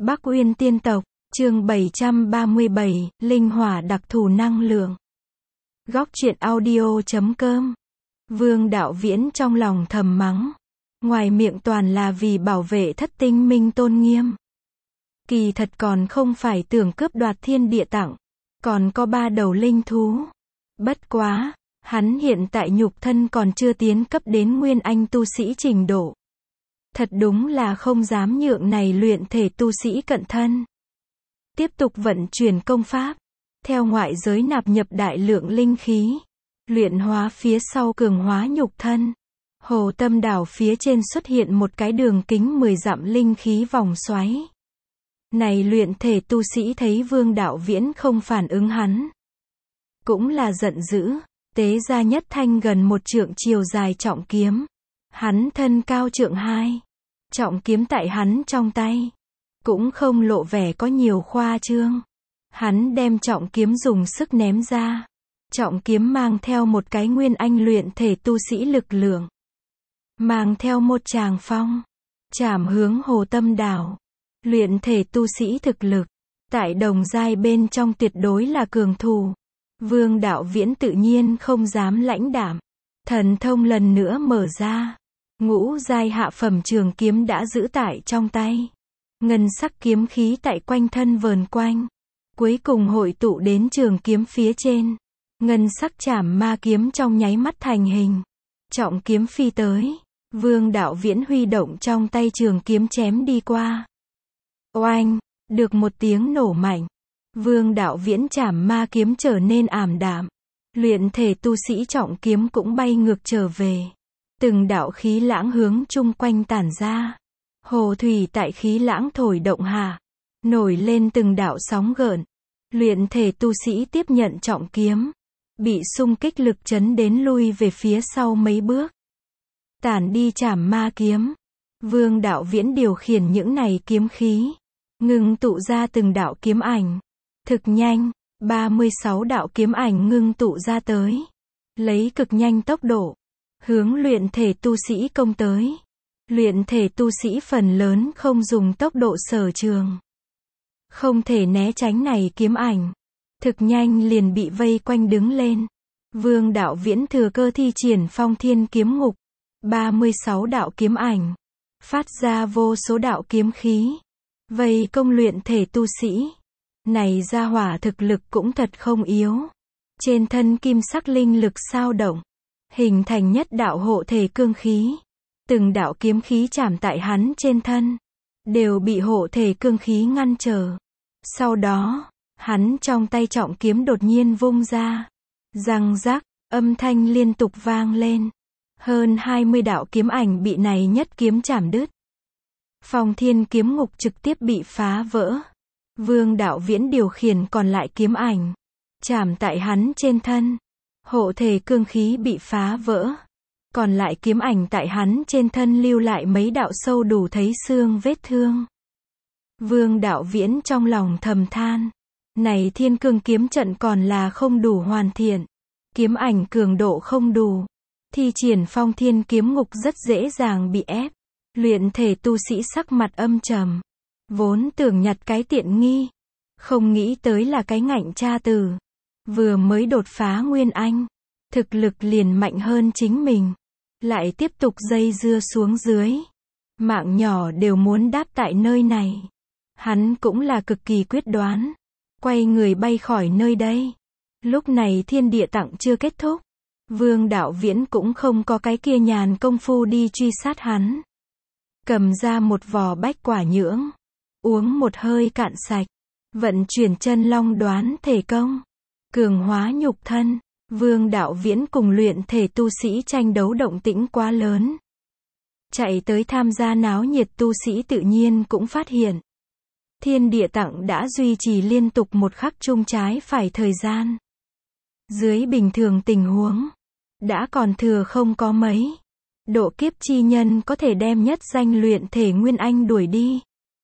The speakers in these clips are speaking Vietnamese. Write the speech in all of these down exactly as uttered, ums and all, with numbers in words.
Bắc Uyên Tiên Tộc, chương bảy trăm ba mươi bảy, Linh Hỏa đặc thù năng lượng. Góc truyện audio chấm com. Vương Đạo Viễn trong lòng thầm mắng. Ngoài miệng toàn là vì bảo vệ thất tinh minh tôn nghiêm. Kỳ thật còn không phải tưởng cướp đoạt thiên địa tặng. Còn có ba đầu linh thú. Bất quá, hắn hiện tại nhục thân còn chưa tiến cấp đến nguyên anh tu sĩ trình độ. Thật đúng là không dám nhượng này luyện thể tu sĩ cận thân. Tiếp tục vận chuyển công pháp. Theo ngoại giới nạp nhập đại lượng linh khí. Luyện hóa phía sau cường hóa nhục thân. Hồ Tâm Đảo phía trên xuất hiện một cái đường kính mười dặm linh khí vòng xoáy. Này luyện thể tu sĩ thấy Vương Đạo Viễn không phản ứng hắn. Cũng là giận dữ, tế ra nhất thanh gần một trượng chiều dài trọng kiếm. Hắn thân cao trượng hai. Trọng kiếm tại hắn trong tay. Cũng không lộ vẻ có nhiều khoa trương. Hắn đem trọng kiếm dùng sức ném ra. Trọng kiếm mang theo một cái nguyên anh luyện thể tu sĩ lực lượng. Mang theo một tràng phong. Chảm hướng Hồ Tâm Đảo. Luyện thể tu sĩ thực lực. Tại đồng giai bên trong tuyệt đối là cường thù. Vương Đạo Viễn tự nhiên không dám lãnh đạm. Thần thông lần nữa mở ra. Ngũ giai hạ phẩm trường kiếm đã giữ tại trong tay. Ngân sắc kiếm khí tại quanh thân vờn quanh. Cuối cùng hội tụ đến trường kiếm phía trên. Ngân sắc chảm ma kiếm trong nháy mắt thành hình. Trọng kiếm phi tới. Vương Đạo Viễn huy động trong tay trường kiếm chém đi qua. Oanh! Được một tiếng nổ mạnh. Vương Đạo Viễn chảm ma kiếm trở nên ảm đạm. Luyện thể tu sĩ trọng kiếm cũng bay ngược trở về. Từng đạo khí lãng hướng chung quanh tản ra. Hồ thủy tại khí lãng thổi động hạ. Nổi lên từng đạo sóng gợn. Luyện thể tu sĩ tiếp nhận trọng kiếm. Bị xung kích lực chấn đến lui về phía sau mấy bước. Tản đi chảm ma kiếm. Vương Đạo Viễn điều khiển những này kiếm khí. Ngưng tụ ra từng đạo kiếm ảnh. Thực nhanh, ba mươi sáu đạo kiếm ảnh ngưng tụ ra tới. Lấy cực nhanh tốc độ. Hướng luyện thể tu sĩ công tới. Luyện thể tu sĩ phần lớn không dùng tốc độ sở trường. Không thể né tránh này kiếm ảnh. Thực nhanh liền bị vây quanh đứng lên. Vương Đạo Viễn thừa cơ thi triển Phong Thiên Kiếm Ngục. ba mươi sáu đạo kiếm ảnh. Phát ra vô số đạo kiếm khí. Vây công luyện thể tu sĩ. Này gia hỏa thực lực cũng thật không yếu. Trên thân kim sắc linh lực sao động. Hình thành nhất đạo hộ thể cương khí. Từng đạo kiếm khí chạm tại hắn trên thân. Đều bị hộ thể cương khí ngăn trở. Sau đó, hắn trong tay trọng kiếm đột nhiên vung ra. Răng rắc, âm thanh liên tục vang lên. Hơn hai mươi đạo kiếm ảnh bị này nhất kiếm chảm đứt. Phong Thiên Kiếm Ngục trực tiếp bị phá vỡ. Vương Đạo Viễn điều khiển còn lại kiếm ảnh. Chảm tại hắn trên thân. Hộ thể cương khí bị phá vỡ. Còn lại kiếm ảnh tại hắn trên thân lưu lại mấy đạo sâu đủ thấy xương vết thương. Vương Đạo Viễn trong lòng thầm than. Này thiên cương kiếm trận còn là không đủ hoàn thiện. Kiếm ảnh cường độ không đủ. Thi triển Phong Thiên Kiếm Ngục rất dễ dàng bị ép. Luyện thể tu sĩ sắc mặt âm trầm. Vốn tưởng nhặt cái tiện nghi. Không nghĩ tới là cái ngạnh cha tử. Vừa mới đột phá nguyên anh. Thực lực liền mạnh hơn chính mình. Lại tiếp tục dây dưa xuống dưới. Mạng nhỏ đều muốn đáp tại nơi này. Hắn cũng là cực kỳ quyết đoán. Quay người bay khỏi nơi đây. Lúc này thiên địa tặng chưa kết thúc. Vương Đạo Viễn cũng không có cái kia nhàn công phu đi truy sát hắn. Cầm ra một vò bách quả nhưỡng. Uống một hơi cạn sạch. Vận chuyển chân long đoán thể công. Cường hóa nhục thân. Vương Đạo Viễn cùng luyện thể tu sĩ tranh đấu động tĩnh quá lớn. Chạy tới tham gia náo nhiệt tu sĩ tự nhiên cũng phát hiện. Thiên địa tặng đã duy trì liên tục một khắc chung trái phải thời gian. Dưới bình thường tình huống. Đã còn thừa không có mấy. Độ kiếp chi nhân có thể đem nhất danh luyện thể nguyên anh đuổi đi.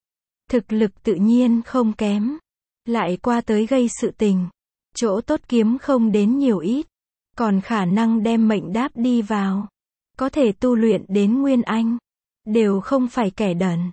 Thực lực tự nhiên không kém. Lại qua tới gây sự tình. Chỗ tốt kiếm không đến nhiều ít. Còn khả năng đem mệnh đáp đi vào. Có thể tu luyện đến nguyên anh. Đều không phải kẻ đần.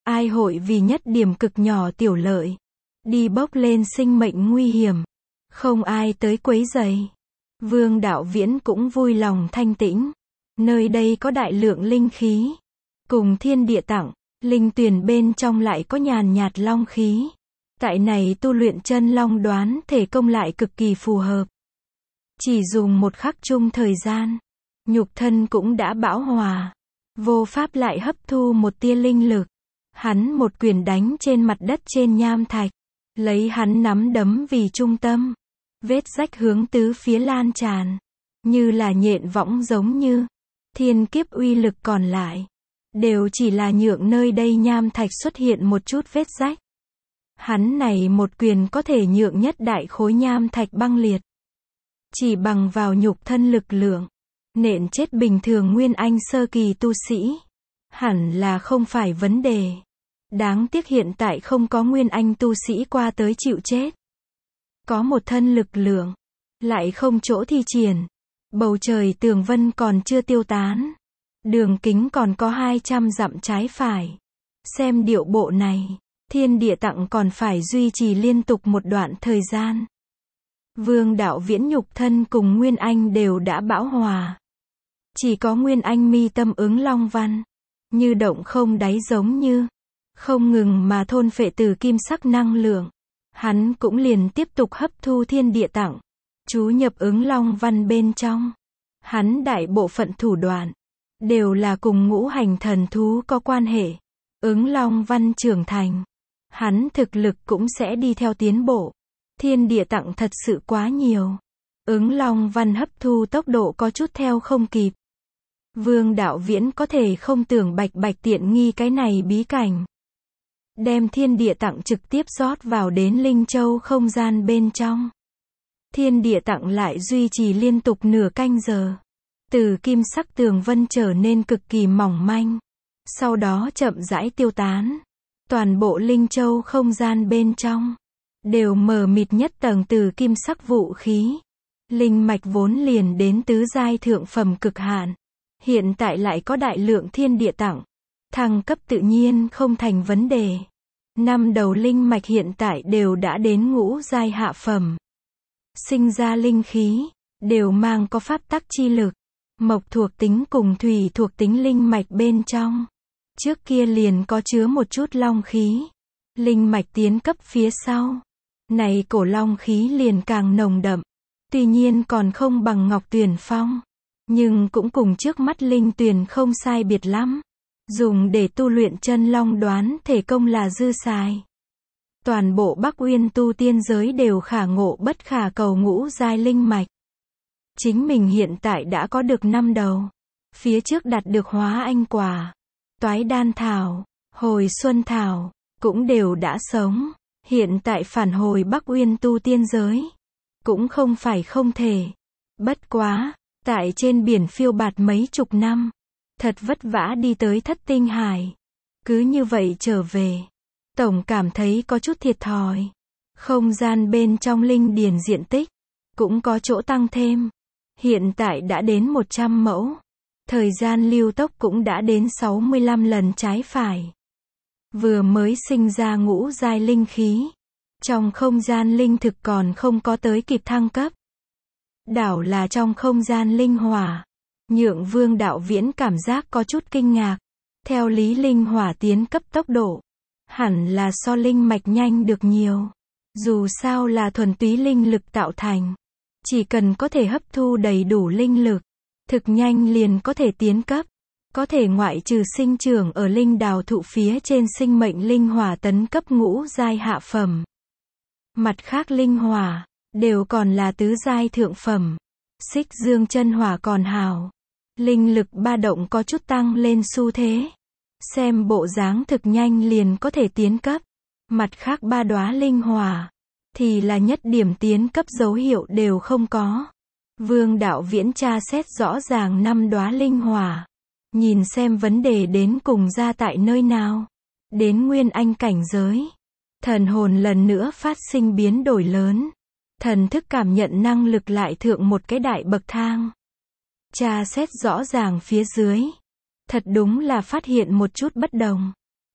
Ai hội vì nhất điểm cực nhỏ tiểu lợi, đi bốc lên sinh mệnh nguy hiểm, không ai tới quấy rầy. Vương Đạo Viễn cũng vui lòng thanh tĩnh. Nơi đây có đại lượng linh khí, cùng thiên địa tặng, linh tuyển bên trong lại có nhàn nhạt long khí. Tại này tu luyện chân long đoán thể công lại cực kỳ phù hợp. Chỉ dùng một khắc chung thời gian, nhục thân cũng đã bão hòa, vô pháp lại hấp thu một tia linh lực. Hắn một quyền đánh trên mặt đất trên nham thạch, lấy hắn nắm đấm vì trung tâm, vết rách hướng tứ phía lan tràn, như là nhện võng giống như thiên kiếp uy lực còn lại, đều chỉ là nhượng nơi đây nham thạch xuất hiện một chút vết rách. Hắn này một quyền có thể nhượng nhất đại khối nham thạch băng liệt. Chỉ bằng vào nhục thân lực lượng, nện chết bình thường nguyên anh sơ kỳ tu sĩ, hẳn là không phải vấn đề. Đáng tiếc hiện tại không có nguyên anh tu sĩ qua tới chịu chết. Có một thân lực lượng, lại không chỗ thi triển. Bầu trời tường vân còn chưa tiêu tán. Đường kính còn có hai trăm dặm trái phải. Xem điệu bộ này, thiên địa tặng còn phải duy trì liên tục một đoạn thời gian. Vương Đạo Viễn nhục thân cùng Nguyên Anh đều đã bão hòa. Chỉ có Nguyên Anh mi tâm ứng long văn, như động không đáy giống như, không ngừng mà thôn phệ từ kim sắc năng lượng. Hắn cũng liền tiếp tục hấp thu thiên địa tặng, chú nhập ứng long văn bên trong. Hắn đại bộ phận thủ đoạn, đều là cùng ngũ hành thần thú có quan hệ. Ứng long văn trưởng thành, hắn thực lực cũng sẽ đi theo tiến bộ. Thiên địa tặng thật sự quá nhiều. Ứng long văn hấp thu tốc độ có chút theo không kịp. Vương Đạo Viễn có thể không tưởng bạch bạch tiện nghi cái này bí cảnh. Đem thiên địa tặng trực tiếp rót vào đến Linh Châu không gian bên trong. Thiên địa tặng lại duy trì liên tục nửa canh giờ. Từ kim sắc tường vân trở nên cực kỳ mỏng manh. Sau đó chậm rãi tiêu tán. Toàn bộ Linh Châu không gian bên trong đều mờ mịt nhất tầng từ kim sắc vũ khí. Linh mạch vốn liền đến tứ giai thượng phẩm cực hạn. Hiện tại lại có đại lượng thiên địa tặng. Thăng cấp tự nhiên không thành vấn đề. Năm đầu linh mạch hiện tại đều đã đến ngũ giai hạ phẩm. Sinh ra linh khí, đều mang có pháp tắc chi lực. Mộc thuộc tính cùng thủy thuộc tính linh mạch bên trong. Trước kia liền có chứa một chút long khí. Linh mạch tiến cấp phía sau. Này cổ long khí liền càng nồng đậm. Tuy nhiên còn không bằng Ngọc Tuyền Phong. Nhưng cũng cùng trước mắt linh tuyền không sai biệt lắm. Dùng để tu luyện chân long đoán thể công là dư xài. Toàn bộ Bắc Uyên tu tiên giới đều khả ngộ bất khả cầu ngũ giai linh mạch. Chính mình hiện tại đã có được năm đầu. Phía trước đạt được hóa anh quả, toái đan thảo, hồi xuân thảo, cũng đều đã sống. Hiện tại phản hồi Bắc Uyên tu tiên giới, cũng không phải không thể. Bất quá, tại trên biển phiêu bạt mấy chục năm, thật vất vả đi tới Thất Tinh Hải. Cứ như vậy trở về, tổng cảm thấy có chút thiệt thòi. Không gian bên trong linh điền diện tích, cũng có chỗ tăng thêm. Hiện tại đã đến một trăm mẫu. Thời gian lưu tốc cũng đã đến sáu mươi lăm lần trái phải. Vừa mới sinh ra ngũ giai linh khí. Trong không gian linh thực còn không có tới kịp thăng cấp. Đảo là trong không gian linh hỏa. Nhượng Vương Đạo Viễn cảm giác có chút kinh ngạc. Theo lý linh hỏa tiến cấp tốc độ, hẳn là so linh mạch nhanh được nhiều. Dù sao là thuần túy linh lực tạo thành. Chỉ cần có thể hấp thu đầy đủ linh lực, thực nhanh liền có thể tiến cấp. Có thể ngoại trừ sinh trưởng ở linh đào thụ phía trên sinh mệnh linh hỏa tấn cấp ngũ giai hạ phẩm. Mặt khác linh hỏa, đều còn là tứ giai thượng phẩm. Xích dương chân hỏa còn hào. Linh lực ba động có chút tăng lên xu thế. Xem bộ dáng thực nhanh liền có thể tiến cấp. Mặt khác ba đóa linh hỏa, thì là nhất điểm tiến cấp dấu hiệu đều không có. Vương Đạo Viễn tra xét rõ ràng năm đóa linh hỏa. Nhìn xem vấn đề đến cùng ra tại nơi nào. Đến nguyên anh cảnh giới. Thần hồn lần nữa phát sinh biến đổi lớn. Thần thức cảm nhận năng lực lại thượng một cái đại bậc thang. Tra xét rõ ràng phía dưới. Thật đúng là phát hiện một chút bất đồng.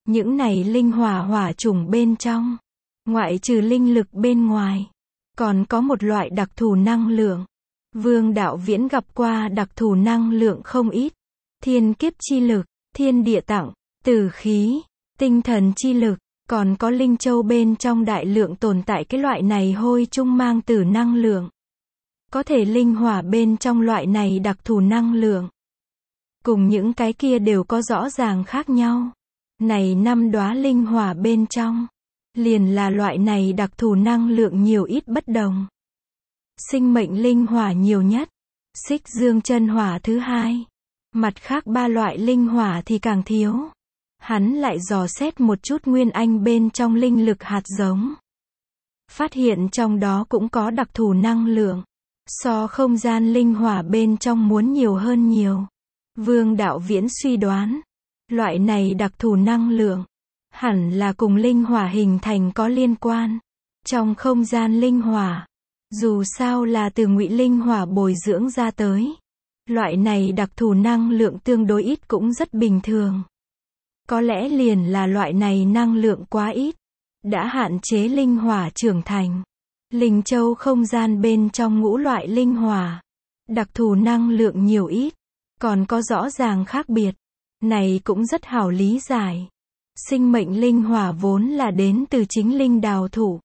Những này linh hỏa hỏa chủng bên trong, ngoại trừ linh lực bên ngoài, còn có một loại đặc thù năng lượng. Vương Đạo Viễn gặp qua đặc thù năng lượng không ít. Thiên kiếp chi lực, thiên địa tặng, tử khí, tinh thần chi lực, còn có linh châu bên trong đại lượng tồn tại cái loại này hôi trung mang tử năng lượng. Có thể linh hỏa bên trong loại này đặc thù năng lượng, cùng những cái kia đều có rõ ràng khác nhau. Này năm đóa linh hỏa bên trong, liền là loại này đặc thù năng lượng nhiều ít bất đồng. Sinh mệnh linh hỏa nhiều nhất, xích dương chân hỏa thứ hai. Mặt khác ba loại linh hỏa thì càng thiếu. Hắn lại dò xét một chút nguyên anh bên trong linh lực hạt giống. Phát hiện trong đó cũng có đặc thù năng lượng. So không gian linh hỏa bên trong muốn nhiều hơn nhiều. Vương Đạo Viễn suy đoán, loại này đặc thù năng lượng, hẳn là cùng linh hỏa hình thành có liên quan. Trong không gian linh hỏa, dù sao là từ ngụy linh hỏa bồi dưỡng ra tới. Loại này đặc thù năng lượng tương đối ít cũng rất bình thường. Có lẽ liền là loại này năng lượng quá ít, đã hạn chế linh hỏa trưởng thành. Linh châu không gian bên trong ngũ loại linh hỏa, đặc thù năng lượng nhiều ít, còn có rõ ràng khác biệt. Này cũng rất hảo lý giải. Sinh mệnh linh hỏa vốn là đến từ chính linh đào thụ.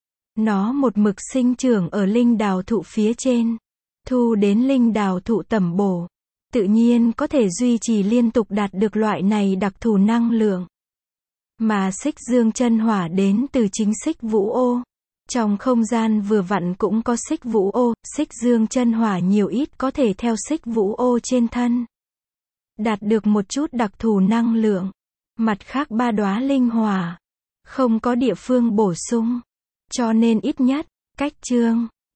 Nó một mực sinh trưởng ở linh đào thụ phía trên, thu đến linh đào thụ tẩm bổ, tự nhiên có thể duy trì liên tục đạt được loại này đặc thù năng lượng. Mà xích dương chân hỏa đến từ chính xích vũ ô. Trong không gian vừa vặn cũng có xích vũ ô, xích dương chân hỏa nhiều ít có thể theo xích vũ ô trên thân đạt được một chút đặc thù năng lượng. Mặt khác ba đóa linh hỏa không có địa phương bổ sung, cho nên ít nhất, cách chương